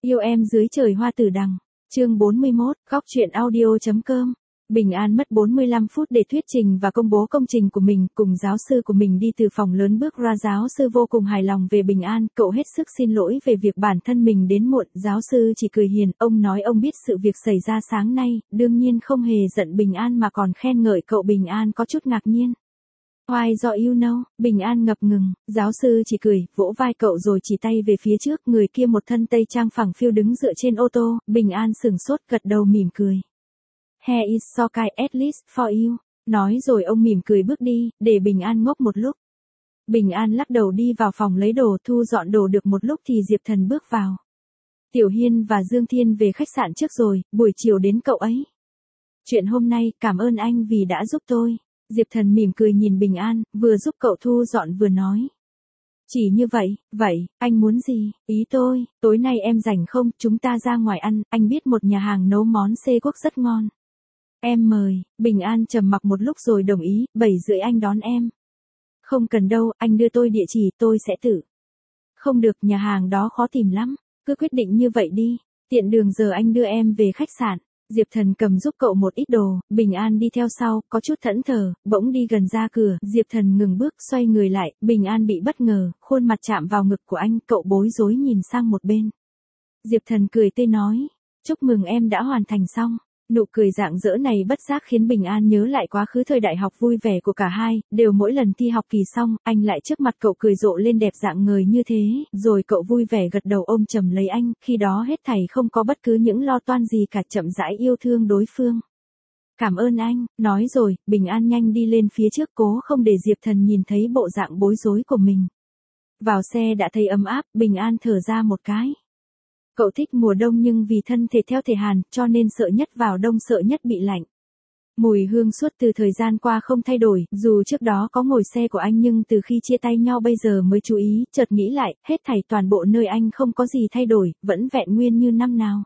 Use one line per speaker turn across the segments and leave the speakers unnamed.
Yêu em dưới trời hoa tử đằng. Chương 41, góc truyện audio.com. Bình An mất 45 phút để thuyết trình và công bố công trình của mình, cùng giáo sư của mình đi từ phòng lớn bước ra. Giáo sư vô cùng hài lòng về Bình An, cậu hết sức xin lỗi về việc bản thân mình đến muộn. Giáo sư chỉ cười hiền, ông nói ông biết sự việc xảy ra sáng nay, đương nhiên không hề giận Bình An mà còn khen ngợi cậu. Bình An có chút ngạc nhiên. Why do you know? Bình An ngập ngừng, giáo sư chỉ cười, vỗ vai cậu rồi chỉ tay về phía trước, người kia một thân tây trang phẳng phiu đứng dựa trên ô tô. Bình An sửng sốt, gật đầu mỉm cười. Here is so kind at least for you. Nói rồi ông mỉm cười bước đi, để Bình An ngốc một lúc. Bình An lắc đầu đi vào phòng lấy đồ, thu dọn đồ được một lúc thì Diệp Thần bước vào. Tiểu Hiên và Dương Thiên về khách sạn trước rồi, buổi chiều đến cậu ấy. Chuyện hôm nay, cảm ơn anh vì đã giúp tôi. Diệp Thần mỉm cười nhìn Bình An, vừa giúp cậu thu dọn vừa nói. Chỉ như vậy, anh muốn gì? Ý tôi, tối nay em rảnh không, chúng ta ra ngoài ăn, anh biết một nhà hàng nấu món xê quốc rất ngon. Em mời. Bình An trầm mặc một lúc rồi đồng ý, 7:30 anh đón em. Không cần đâu, anh đưa tôi địa chỉ, tôi sẽ tự. Không được, nhà hàng đó khó tìm lắm, cứ quyết định như vậy đi, tiện đường giờ anh đưa em về khách sạn. Diệp Thần cầm giúp cậu một ít đồ, Bình An đi theo sau, có chút thẫn thờ, bỗng đi gần ra cửa, Diệp Thần ngừng bước, xoay người lại, Bình An bị bất ngờ, khuôn mặt chạm vào ngực của anh, cậu bối rối nhìn sang một bên. Diệp Thần cười tươi nói, chúc mừng em đã hoàn thành xong. Nụ cười rạng rỡ này bất giác khiến Bình An nhớ lại quá khứ thời đại học vui vẻ của cả hai, đều mỗi lần thi học kỳ xong, anh lại trước mặt cậu cười rộ lên đẹp rạng ngời như thế, rồi cậu vui vẻ gật đầu ôm chầm lấy anh, khi đó hết thảy không có bất cứ những lo toan gì cả, chậm rãi yêu thương đối phương. Cảm ơn anh, nói rồi, Bình An nhanh đi lên phía trước cố không để Diệp Thần nhìn thấy bộ dạng bối rối của mình. Vào xe đã thấy ấm áp, Bình An thở ra một cái. Cậu thích mùa đông nhưng vì thân thể theo thể hàn, cho nên sợ nhất vào đông, sợ nhất bị lạnh. Mùi hương suốt từ thời gian qua không thay đổi, dù trước đó có ngồi xe của anh nhưng từ khi chia tay nhau bây giờ mới chú ý, chợt nghĩ lại, hết thảy toàn bộ nơi anh không có gì thay đổi, vẫn vẹn nguyên như năm nào.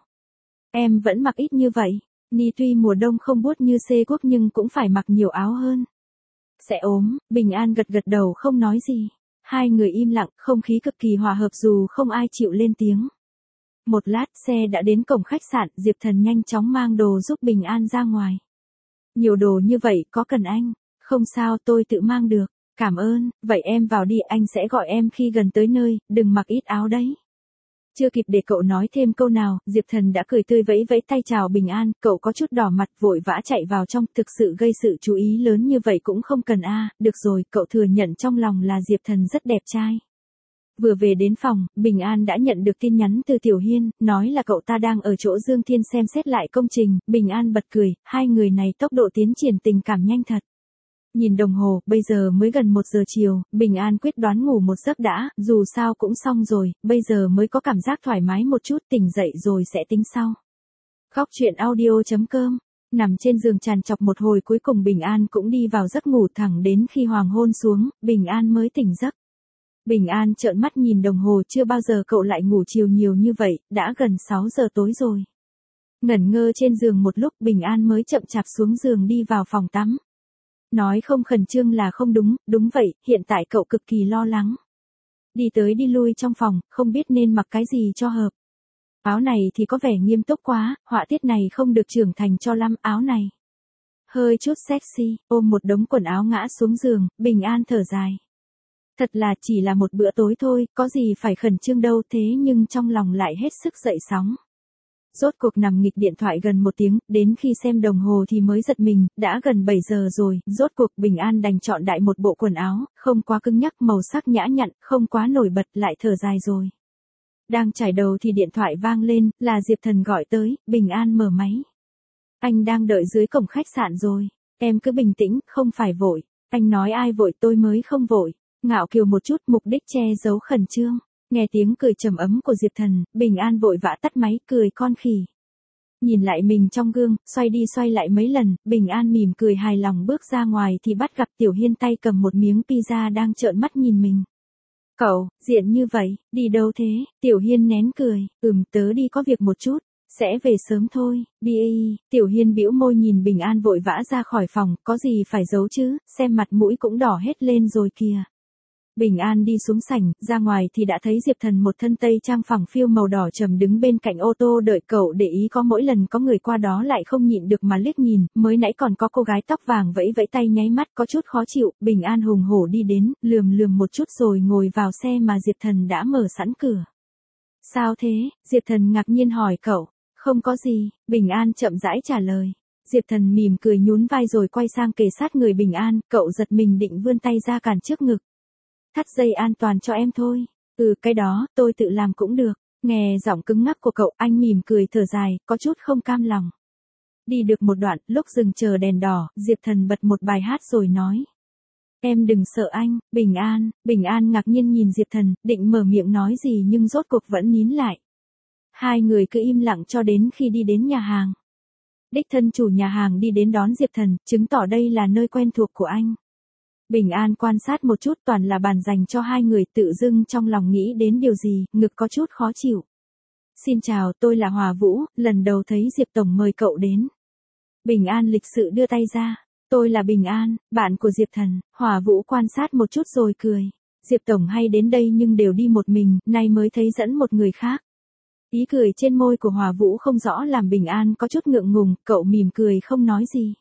Em vẫn mặc ít như vậy, Ni tuy mùa đông không buốt như xê quốc nhưng cũng phải mặc nhiều áo hơn. Sẽ ốm, Bình An gật gật đầu không nói gì. Hai người im lặng, không khí cực kỳ hòa hợp dù không ai chịu lên tiếng. Một lát xe đã đến cổng khách sạn, Diệp Thần nhanh chóng mang đồ giúp Bình An ra ngoài. Nhiều đồ như vậy có cần anh? Không sao, tôi tự mang được. Cảm ơn, vậy em vào đi, anh sẽ gọi em khi gần tới nơi, đừng mặc ít áo đấy. Chưa kịp để cậu nói thêm câu nào, Diệp Thần đã cười tươi vẫy vẫy tay chào Bình An, cậu có chút đỏ mặt vội vã chạy vào trong, thực sự gây sự chú ý lớn như vậy cũng không cần được rồi, cậu thừa nhận trong lòng là Diệp Thần rất đẹp trai. Vừa về đến phòng, Bình An đã nhận được tin nhắn từ Tiểu Hiên, nói là cậu ta đang ở chỗ Dương Thiên xem xét lại công trình, Bình An bật cười, hai người này tốc độ tiến triển tình cảm nhanh thật. Nhìn đồng hồ, bây giờ mới gần 1 giờ chiều, Bình An quyết đoán ngủ một giấc đã, dù sao cũng xong rồi, bây giờ mới có cảm giác thoải mái một chút, tỉnh dậy rồi sẽ tính sau. Góc truyện audio.com. Nằm trên giường trằn trọc một hồi cuối cùng Bình An cũng đi vào giấc ngủ thẳng đến khi hoàng hôn xuống, Bình An mới tỉnh giấc. Bình An trợn mắt nhìn đồng hồ, chưa bao giờ cậu lại ngủ chiều nhiều như vậy, đã gần 6 giờ tối rồi. Ngẩn ngơ trên giường một lúc, Bình An mới chậm chạp xuống giường đi vào phòng tắm. Nói không khẩn trương là không đúng, đúng vậy, hiện tại cậu cực kỳ lo lắng. Đi tới đi lui trong phòng, không biết nên mặc cái gì cho hợp. Áo này thì có vẻ nghiêm túc quá, họa tiết này không được trưởng thành cho lắm, áo này hơi chút sexy, ôm một đống quần áo ngã xuống giường, Bình An thở dài. Thật là chỉ là một bữa tối thôi, có gì phải khẩn trương đâu, thế nhưng trong lòng lại hết sức dậy sóng. Rốt cuộc nằm nghịch điện thoại gần 1 tiếng, đến khi xem đồng hồ thì mới giật mình, đã gần 7 giờ rồi, rốt cuộc Bình An đành chọn đại một bộ quần áo, không quá cứng nhắc, màu sắc nhã nhặn, không quá nổi bật, lại thở dài rồi. Đang trải đầu thì điện thoại vang lên, là Diệp Thần gọi tới, Bình An mở máy. Anh đang đợi dưới cổng khách sạn rồi, em cứ bình tĩnh, không phải vội. Anh nói ai vội, tôi mới không vội. Ngạo kiều một chút, mục đích che giấu khẩn trương. Nghe tiếng cười trầm ấm của Diệp Thần, Bình An vội vã tắt máy, cười con khỉ. Nhìn lại mình trong gương, xoay đi xoay lại mấy lần, Bình An mỉm cười hài lòng bước ra ngoài thì bắt gặp Tiểu Hiên tay cầm một miếng pizza đang trợn mắt nhìn mình. Cậu, diện như vậy, đi đâu thế? Tiểu Hiên nén cười, tớ đi có việc một chút, sẽ về sớm thôi, đi. Tiểu Hiên bĩu môi nhìn Bình An vội vã ra khỏi phòng, có gì phải giấu chứ, xem mặt mũi cũng đỏ hết lên rồi kìa. Bình An đi xuống sảnh, ra ngoài thì đã thấy Diệp Thần một thân tây trang phẳng phiu màu đỏ trầm đứng bên cạnh ô tô đợi cậu, để ý có mỗi lần có người qua đó lại không nhịn được mà liếc nhìn, mới nãy còn có cô gái tóc vàng vẫy vẫy tay nháy mắt có chút khó chịu, Bình An hùng hổ đi đến, lườm lườm một chút rồi ngồi vào xe mà Diệp Thần đã mở sẵn cửa. Sao thế? Diệp Thần ngạc nhiên hỏi cậu. Không có gì, Bình An chậm rãi trả lời. Diệp Thần mỉm cười nhún vai rồi quay sang kề sát người Bình An, cậu giật mình định vươn tay ra cản trước ngực. Thắt dây an toàn cho em thôi. Cái đó, tôi tự làm cũng được. Nghe giọng cứng ngắc của cậu, anh mỉm cười thở dài, có chút không cam lòng. Đi được một đoạn, lúc dừng chờ đèn đỏ, Diệp Thần bật một bài hát rồi nói. Em đừng sợ anh, Bình An ngạc nhiên nhìn Diệp Thần, định mở miệng nói gì nhưng rốt cuộc vẫn nín lại. Hai người cứ im lặng cho đến khi đi đến nhà hàng. Đích thân chủ nhà hàng đi đến đón Diệp Thần, chứng tỏ đây là nơi quen thuộc của anh. Bình An quan sát một chút, toàn là bàn dành cho hai người, tự dưng trong lòng nghĩ đến điều gì, ngực có chút khó chịu. Xin chào, tôi là Hòa Vũ, lần đầu thấy Diệp Tổng mời cậu đến. Bình An lịch sự đưa tay ra. Tôi là Bình An, bạn của Diệp Thần. Hòa Vũ quan sát một chút rồi cười. Diệp Tổng hay đến đây nhưng đều đi một mình, nay mới thấy dẫn một người khác. Ý cười trên môi của Hòa Vũ không rõ làm Bình An có chút ngượng ngùng, cậu mỉm cười không nói gì.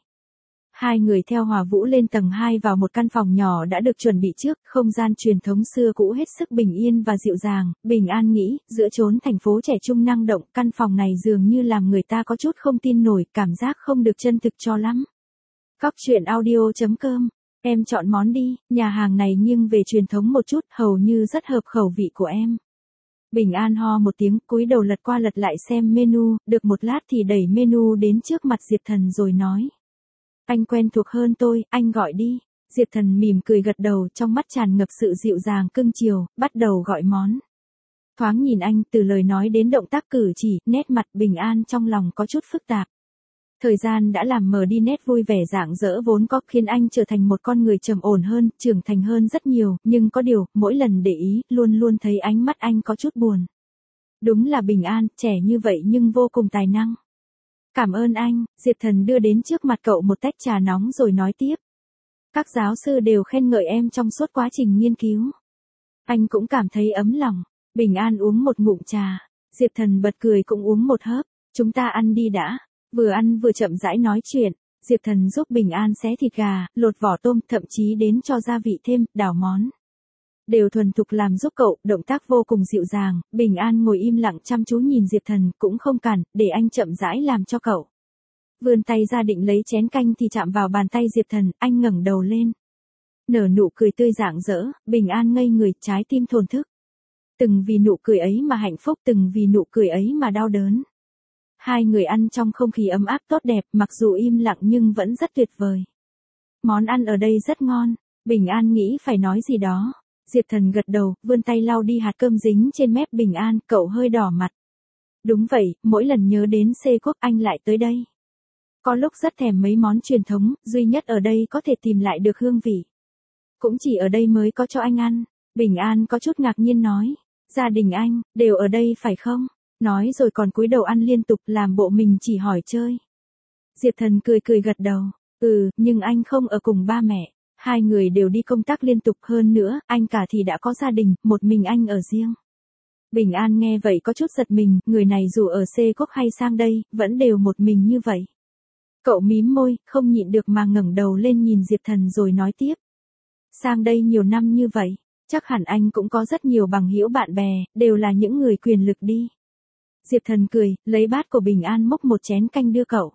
Hai người theo Hòa Vũ lên tầng 2 vào một căn phòng nhỏ đã được chuẩn bị trước, không gian truyền thống xưa cũ hết sức bình yên và dịu dàng. Bình An nghĩ, giữa chốn thành phố trẻ trung năng động, căn phòng này dường như làm người ta có chút không tin nổi, cảm giác không được chân thực cho lắm. Cóc truyện audio.com. Em chọn món đi, nhà hàng này nghiêng về truyền thống một chút, hầu như rất hợp khẩu vị của em. Bình An ho một tiếng, cúi đầu lật qua lật lại xem menu, được một lát thì đẩy menu đến trước mặt Diệp Thần rồi nói. Anh quen thuộc hơn tôi, anh gọi đi. Diệp Thần mỉm cười gật đầu, trong mắt tràn ngập sự dịu dàng cưng chiều, bắt đầu gọi món. Thoáng nhìn anh, từ lời nói đến động tác cử chỉ, nét mặt Bình An trong lòng có chút phức tạp. Thời gian đã làm mờ đi nét vui vẻ rạng rỡ vốn có, khiến anh trở thành một con người trầm ổn hơn, trưởng thành hơn rất nhiều, nhưng có điều, mỗi lần để ý, luôn luôn thấy ánh mắt anh có chút buồn. Đúng là Bình An, trẻ như vậy nhưng vô cùng tài năng. Cảm ơn anh, Diệp Thần đưa đến trước mặt cậu một tách trà nóng rồi nói tiếp. Các giáo sư đều khen ngợi em trong suốt quá trình nghiên cứu. Anh cũng cảm thấy ấm lòng. Bình An uống một ngụm trà. Diệp Thần bật cười cũng uống một hớp. Chúng ta ăn đi đã. Vừa ăn vừa chậm rãi nói chuyện. Diệp Thần giúp Bình An xé thịt gà, lột vỏ tôm, thậm chí đến cho gia vị thêm, đảo món. Đều thuần thục làm giúp cậu, động tác vô cùng dịu dàng. Bình An ngồi im lặng chăm chú nhìn Diệp Thần, cũng không cản, để anh chậm rãi làm cho cậu. Vươn tay ra định lấy chén canh thì chạm vào bàn tay Diệp Thần, anh ngẩng đầu lên. Nở nụ cười tươi rạng rỡ, Bình An ngây người, trái tim thổn thức. Từng vì nụ cười ấy mà hạnh phúc, từng vì nụ cười ấy mà đau đớn. Hai người ăn trong không khí ấm áp tốt đẹp, mặc dù im lặng nhưng vẫn rất tuyệt vời. Món ăn ở đây rất ngon, Bình An nghĩ phải nói gì đó. Diệp Thần gật đầu, vươn tay lau đi hạt cơm dính trên mép Bình An, cậu hơi đỏ mặt. Đúng vậy, mỗi lần nhớ đến C Quốc anh lại tới đây. Có lúc rất thèm mấy món truyền thống, duy nhất ở đây có thể tìm lại được hương vị. Cũng chỉ ở đây mới có cho anh ăn. Bình An có chút ngạc nhiên nói. Gia đình anh, đều ở đây phải không? Nói rồi còn cúi đầu ăn liên tục, làm bộ mình chỉ hỏi chơi. Diệp Thần cười cười gật đầu. Nhưng anh không ở cùng ba mẹ. Hai người đều đi công tác liên tục, hơn nữa, anh cả thì đã có gia đình, một mình anh ở riêng. Bình An nghe vậy có chút giật mình, người này dù ở C Quốc hay sang đây, vẫn đều một mình như vậy. Cậu mím môi, không nhịn được mà ngẩng đầu lên nhìn Diệp Thần rồi nói tiếp. Sang đây nhiều năm như vậy, chắc hẳn anh cũng có rất nhiều bằng hữu bạn bè, đều là những người quyền lực đi. Diệp Thần cười, lấy bát của Bình An múc một chén canh đưa cậu.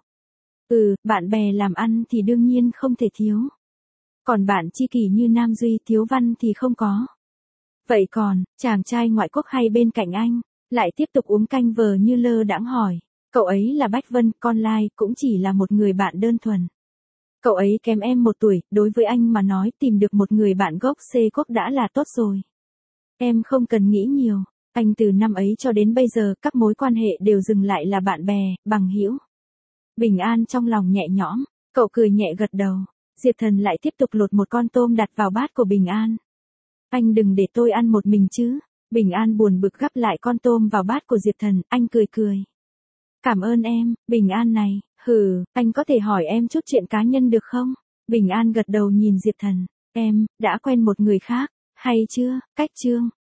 Bạn bè làm ăn thì đương nhiên không thể thiếu. Còn bạn tri kỷ như Nam Duy Thiếu Văn thì không có. Vậy còn, chàng trai ngoại quốc hay bên cạnh anh, lại tiếp tục uống canh vờ như lơ đãng hỏi. Cậu ấy là Bách Vân, con lai, cũng chỉ là một người bạn đơn thuần. Cậu ấy kém em 1 tuổi, đối với anh mà nói tìm được một người bạn gốc C Quốc đã là tốt rồi. Em không cần nghĩ nhiều, anh từ năm ấy cho đến bây giờ các mối quan hệ đều dừng lại là bạn bè, bằng hữu. Bình An trong lòng nhẹ nhõm, cậu cười nhẹ gật đầu. Diệp Thần lại tiếp tục lột một con tôm đặt vào bát của Bình An. Anh đừng để tôi ăn một mình chứ. Bình An buồn bực gắp lại con tôm vào bát của Diệp Thần, anh cười cười. Cảm ơn em, Bình An này, anh có thể hỏi em chút chuyện cá nhân được không? Bình An gật đầu nhìn Diệp Thần, em, đã quen một người khác, Hay chưa, cách chương.